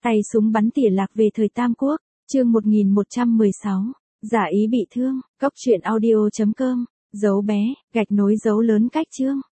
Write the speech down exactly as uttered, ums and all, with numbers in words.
Tay súng bắn tỉa lạc về thời Tam Quốc, chương một nghìn một trăm mười sáu, giả ý bị thương, cốc truyện audio chấm com, dấu bé, gạch nối dấu lớn cách chương.